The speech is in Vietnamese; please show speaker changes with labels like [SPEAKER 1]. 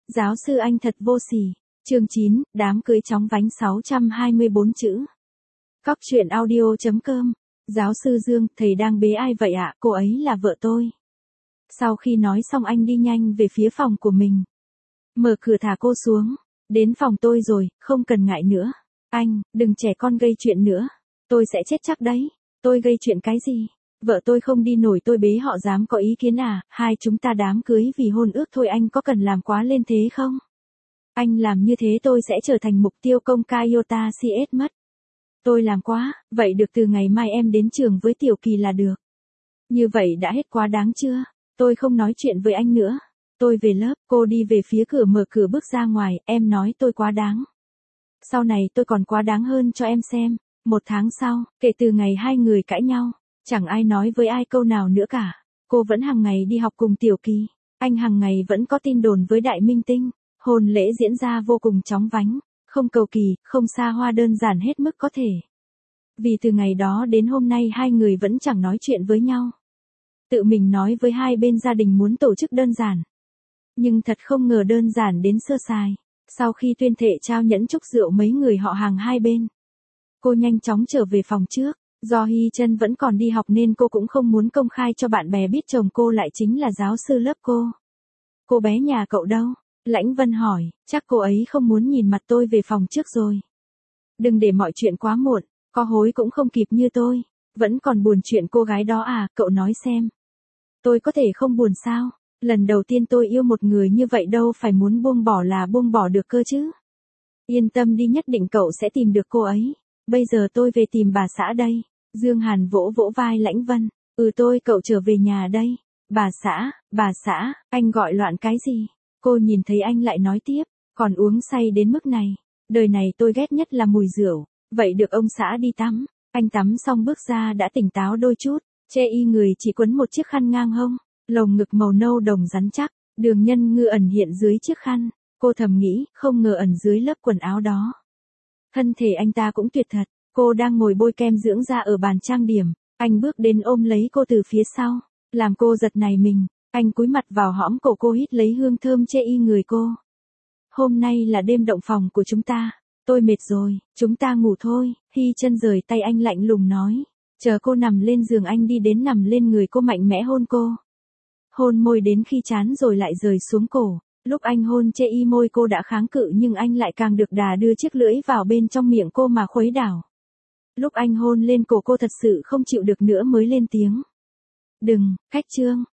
[SPEAKER 1] Giáo sư anh thật vô sỉ. Chương 9, đám cưới chóng vánh 624 chữ. Cóc truyện audio.com. Giáo sư Dương, thầy đang bế ai vậy ạ? Cô ấy là vợ tôi. Sau khi nói xong anh đi nhanh về phía phòng của mình. Mở cửa thả cô xuống. Đến phòng tôi rồi, không cần ngại nữa. Anh, đừng trẻ con gây chuyện nữa. Tôi sẽ chết chắc đấy. Tôi gây chuyện cái gì? Vợ tôi không đi nổi tôi bế họ dám có ý kiến à? Hai chúng ta đám cưới vì hôn ước thôi, anh có cần làm quá lên thế không? Anh làm như thế tôi sẽ trở thành mục tiêu công khai Iota CS mất. Tôi làm quá, vậy được, từ ngày mai em đến trường với Tiểu Kỳ là được. Như vậy đã hết quá đáng chưa? Tôi không nói chuyện với anh nữa. Tôi về lớp, cô đi về phía cửa, mở cửa bước ra ngoài, em nói tôi quá đáng. Sau này tôi còn quá đáng hơn cho em xem. 1 tháng sau, kể từ ngày hai người cãi nhau, chẳng ai nói với ai câu nào nữa cả. Cô vẫn hàng ngày đi học cùng Tiểu Kỳ. Anh hàng ngày vẫn có tin đồn với đại minh tinh. Hôn lễ diễn ra vô cùng chóng vánh, không cầu kỳ, không xa hoa, đơn giản hết mức có thể. Vì từ ngày đó đến hôm nay hai người vẫn chẳng nói chuyện với nhau. Tự mình nói với hai bên gia đình muốn tổ chức đơn giản. Nhưng thật không ngờ đơn giản đến sơ sài. Sau khi tuyên thệ trao nhẫn chúc rượu mấy người họ hàng hai bên, cô nhanh chóng trở về phòng trước. Do Hy Chân vẫn còn đi học nên cô cũng không muốn công khai cho bạn bè biết chồng cô lại chính là giáo sư lớp cô. Cô bé nhà cậu đâu? Lãnh Vân hỏi, chắc cô ấy không muốn nhìn mặt tôi, về phòng trước rồi. Đừng để mọi chuyện quá muộn, có hối cũng không kịp như tôi. Vẫn còn buồn chuyện cô gái đó à, cậu nói xem. Tôi có thể không buồn sao? Lần đầu tiên tôi yêu một người như vậy, đâu phải muốn buông bỏ là buông bỏ được cơ chứ. Yên tâm đi, nhất định cậu sẽ tìm được cô ấy. Bây giờ tôi về tìm bà xã đây. Dương Hàn vỗ vỗ vai Lãnh Vân. Cậu trở về nhà đây. Bà xã, anh gọi loạn cái gì? Cô nhìn thấy anh lại nói tiếp, còn uống say đến mức này. Đời này tôi ghét nhất là mùi rượu. Vậy được, ông xã đi tắm. Anh tắm xong bước ra đã tỉnh táo đôi chút. Che y người chỉ quấn một chiếc khăn ngang hông. Lồng ngực màu nâu đồng rắn chắc. Đường nhân ngư ẩn hiện dưới chiếc khăn. Cô thầm nghĩ, không ngờ ẩn dưới lớp quần áo đó. Thân thể anh ta cũng tuyệt thật. Cô đang ngồi bôi kem dưỡng da ở bàn trang điểm. Anh bước đến ôm lấy cô từ phía sau, làm cô giật nảy mình. Anh cúi mặt vào hõm cổ cô, hít lấy hương thơm che y người cô. Hôm nay là đêm động phòng của chúng ta. Tôi mệt rồi, chúng ta ngủ thôi. Hy Chân rời tay anh lạnh lùng nói. Chờ cô nằm lên giường, anh đi đến nằm lên người cô, mạnh mẽ hôn cô. Hôn môi đến khi chán rồi lại rời xuống cổ. Lúc anh hôn che y môi cô đã kháng cự, nhưng anh lại càng được đà đưa chiếc lưỡi vào bên trong miệng cô mà khuấy đảo. Lúc anh hôn lên cổ cô thật sự không chịu được nữa mới lên tiếng. Đừng, Khách Trương,